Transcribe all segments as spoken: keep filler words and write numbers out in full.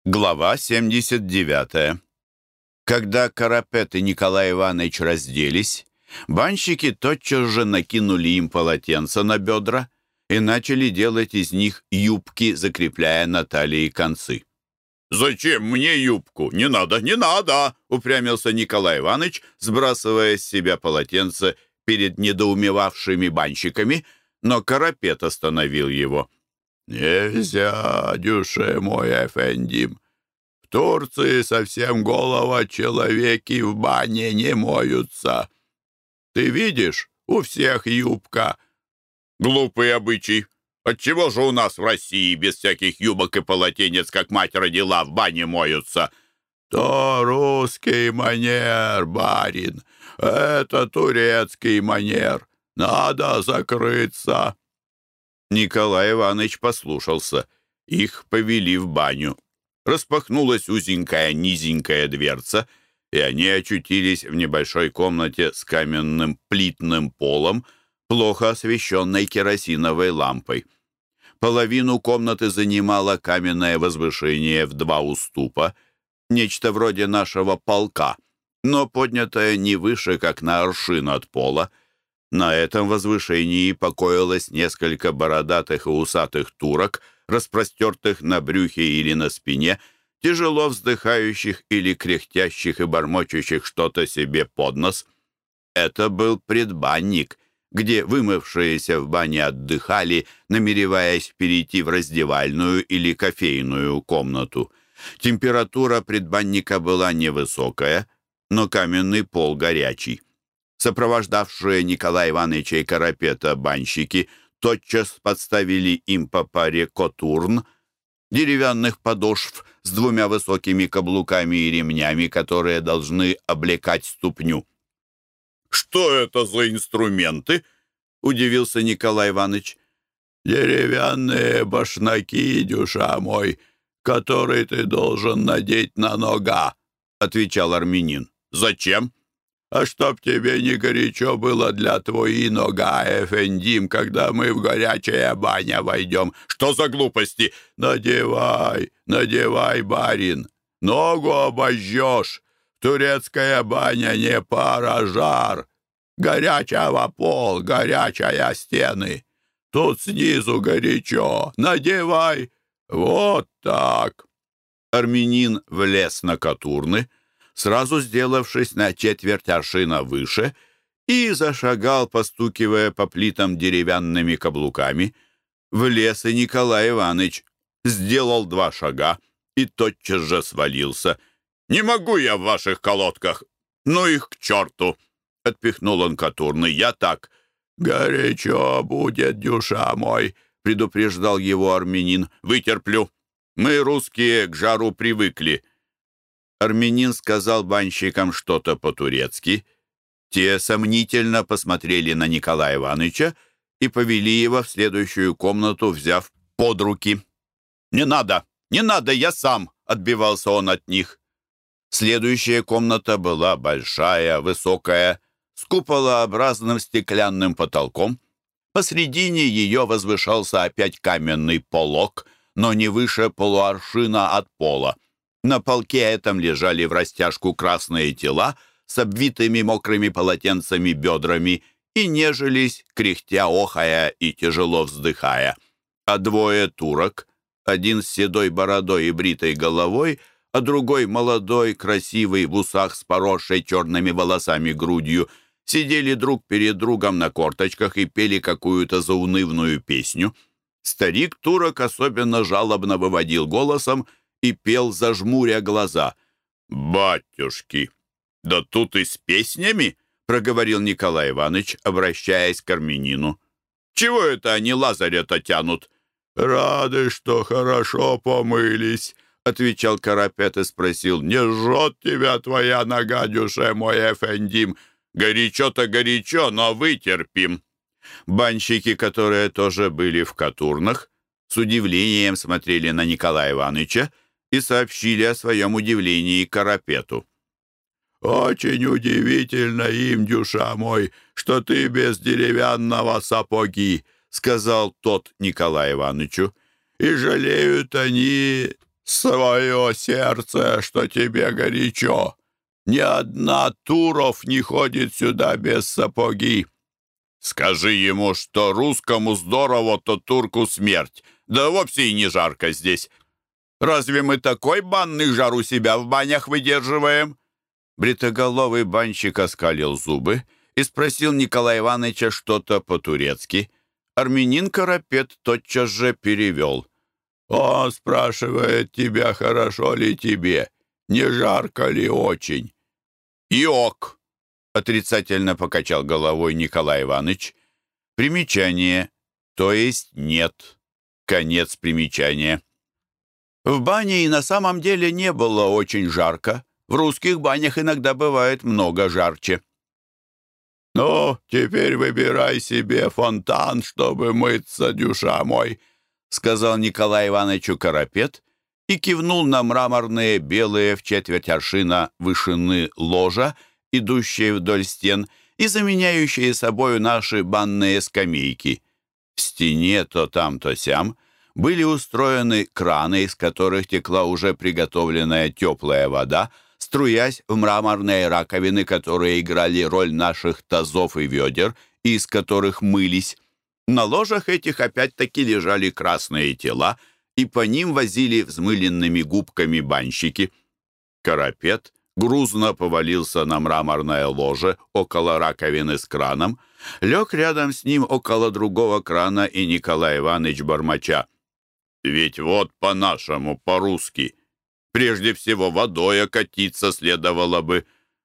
Глава семьдесят девятая. Когда Карапет и Николай Иванович разделись, банщики тотчас же накинули им полотенца на бедра и начали делать из них юбки, закрепляя на талии концы. «Зачем мне юбку? Не надо, не надо!» — упрямился Николай Иванович, сбрасывая с себя полотенце перед недоумевавшими банщиками, но Карапет остановил его. «Нельзя, дюше мой эфендим. В Турции совсем голого человеки в бане не моются. Ты видишь, у всех юбка». «Глупый обычай. Отчего же у нас в России без всяких юбок и полотенец, как мать родила, в бане моются?» «То русский манер, барин. Это турецкий манер. Надо закрыться». Николай Иванович послушался. Их повели в баню. Распахнулась узенькая низенькая дверца, и они очутились в небольшой комнате с каменным плитным полом, плохо освещенной керосиновой лампой. Половину комнаты занимало каменное возвышение в два уступа, нечто вроде нашего полка, но поднятое не выше, как на аршин от пола. На этом возвышении покоилось несколько бородатых и усатых турок, распростертых на брюхе или на спине, тяжело вздыхающих или кряхтящих и бормочущих что-то себе под нос. Это был предбанник, где вымывшиеся в бане отдыхали, намереваясь перейти в раздевальную или кофейную комнату. Температура предбанника была невысокая, но каменный пол горячий. Сопровождавшие Николая Ивановича и Карапета банщики тотчас подставили им по паре котурн, деревянных подошв с двумя высокими каблуками и ремнями, которые должны облекать ступню. «Что это за инструменты?» — удивился Николай Иванович. «Деревянные башнаки, дюша мой, которые ты должен надеть на нога», — отвечал армянин. «Зачем?» «А чтоб тебе не горячо было для твоей нога, эфендим, когда мы в горячая баня войдем». «Что за глупости?» «Надевай, надевай, барин, ногу обожжешь. Турецкая баня не пара, а жар. Горячего пол, горячая стены. Тут снизу горячо. Надевай. Вот так». Армянин влез на котурны, сразу сделавшись на четверть аршина выше, и зашагал, постукивая по плитам деревянными каблуками. Влез и Николай Иванович, сделал два шага и тотчас же свалился. «Не могу я в ваших колодках! Ну их к черту!» — отпихнул он котурны. «Я так». «Горячо будет, дюша мой», — предупреждал его армянин. «Вытерплю. Мы, русские, к жару привыкли». Армянин сказал банщикам что-то по-турецки. Те сомнительно посмотрели на Николая Ивановича и повели его в следующую комнату, взяв под руки. «Не надо, не надо, я сам!» — отбивался он от них. Следующая комната была большая, высокая, с куполообразным стеклянным потолком. Посредине ее возвышался опять каменный полог, но не выше полуаршина от пола. На полке этом лежали в растяжку красные тела с обвитыми мокрыми полотенцами бедрами и нежились, кряхтя, охая и тяжело вздыхая. А двое турок, один с седой бородой и бритой головой, а другой молодой, красивый, в усах с поросшей черными волосами грудью, сидели друг перед другом на корточках и пели какую-то заунывную песню. Старик-турок особенно жалобно выводил голосом и пел, зажмуря глаза. «Батюшки, да тут и с песнями!» — проговорил Николай Иванович, обращаясь к армянину. «Чего это они Лазаря-то тянут?» «Рады, что хорошо помылись», — отвечал Карапет и спросил. «Не жжет тебя твоя нога, дюше мой эфендим?» «Горячо-то горячо, но вытерпим». Банщики, которые тоже были в котурнах, с удивлением смотрели на Николая Ивановича и сообщили о своем удивлении Карапету. «Очень удивительно им, дюша мой, что ты без деревянного сапоги», — сказал тот Николаю Ивановичу. «И жалеют они свое сердце, что тебе горячо. Ни одна Туров не ходит сюда без сапоги. Скажи ему, что русскому здорово, то турку смерть. Да вовсе и не жарко здесь. Разве мы такой банный жар у себя в банях выдерживаем?» Бритоголовый банщик оскалил зубы и спросил Николая Ивановича что-то по-турецки. Армянин Карапет тотчас же перевел. «Он спрашивает тебя, хорошо ли тебе, не жарко ли очень?» «Иок!» — отрицательно покачал головой Николай Иванович. Примечание, то есть нет. Конец примечания. В бане и на самом деле не было очень жарко. В русских банях иногда бывает много жарче. «Ну, теперь выбирай себе фонтан, чтобы мыться, дюша мой», — сказал Николай Ивановичу Карапет и кивнул на мраморные белые в четверть аршина вышины ложа, идущие вдоль стен и заменяющие собою наши банные скамейки. В стене то там, то сям были устроены краны, из которых текла уже приготовленная теплая вода, струясь в мраморные раковины, которые играли роль наших тазов и ведер, и из которых мылись. На ложах этих опять-таки лежали красные тела, и по ним возили взмыленными губками банщики. Карапет грузно повалился на мраморное ложе около раковины с краном, лег рядом с ним около другого крана и Николай Иванович бормоча. «Ведь вот по-нашему, по-русски, прежде всего водой окатиться следовало бы».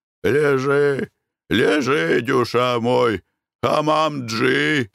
«Лежи, лежи, дюша мой, хамам-джи,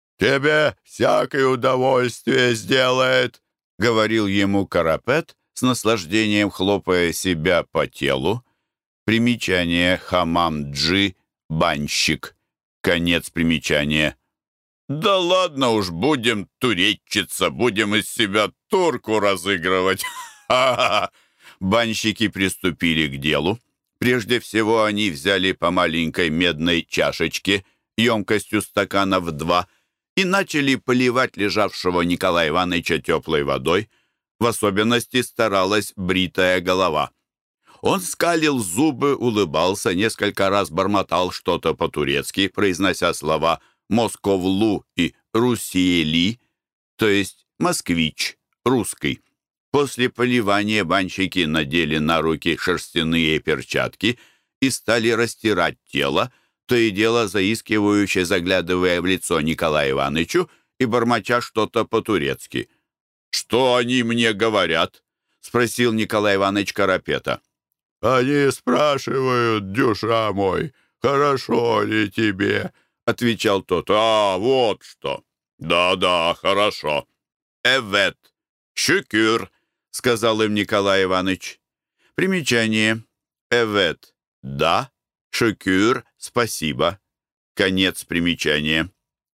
тебе всякое удовольствие сделает», — говорил ему Карапет, с наслаждением хлопая себя по телу. Примечание хамам-джи — банщик. Конец примечания. «Да ладно уж, будем туречиться, будем из себя турку разыгрывать. Ха-ха-ха!» Банщики приступили к делу. Прежде всего они взяли по маленькой медной чашечке, емкостью стаканов два, и начали поливать лежавшего Николая Ивановича теплой водой. В особенности старалась бритая голова. Он скалил зубы, улыбался, несколько раз бормотал что-то по-турецки, произнося слова «Московлу» и «Русиели», то есть «москвич», «русский». После поливания банщики надели на руки шерстяные перчатки и стали растирать тело, то и дело заискивающе заглядывая в лицо Николаю Ивановичу и бормоча что-то по-турецки. «Что они мне говорят?» — спросил Николай Иванович Карапета. «Они спрашивают, дюша мой, хорошо ли тебе?» — отвечал тот. «А, вот что! Да-да, хорошо. Эвет, шükür», — сказал им Николай Иванович. Примечание. Эвет — да, шükür — спасибо. Конец примечания.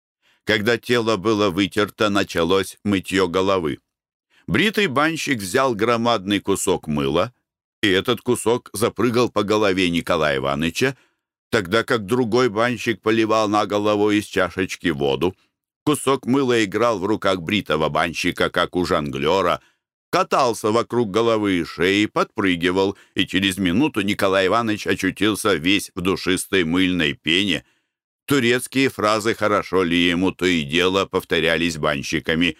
Когда тело было вытерто, началось мытье головы. Бритый банщик взял громадный кусок мыла, и этот кусок запрыгал по голове Николая Ивановича, тогда как другой банщик поливал на голову из чашечки воду. Кусок мыла играл в руках бритого банщика, как у жонглера, катался вокруг головы и шеи, подпрыгивал, и через минуту Николай Иванович очутился весь в душистой мыльной пене. Турецкие фразы «хорошо ли ему» то и дело повторялись банщиками.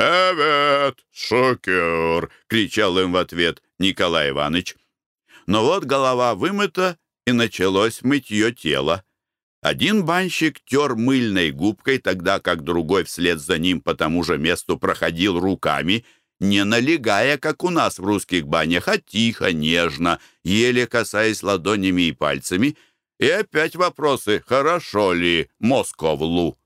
«Эвет, шükür!» — кричал им в ответ Николай Иванович. Но вот голова вымыта, и началось мытье тела. Один банщик тер мыльной губкой, тогда как другой вслед за ним по тому же месту проходил руками, не налегая, как у нас в русских банях, а тихо, нежно, еле касаясь ладонями и пальцами. И опять вопросы «хорошо ли Московлу?»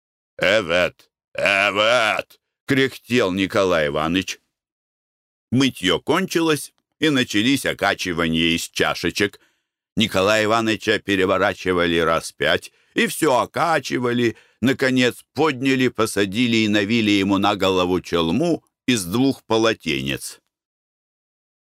«Эвет, эвет!» — кряхтел Николай Иванович. Мытье кончилось, и начались окачивания из чашечек. Николая Ивановича переворачивали раз пять, и все окачивали, наконец подняли, посадили и навили ему на голову челму из двух полотенец.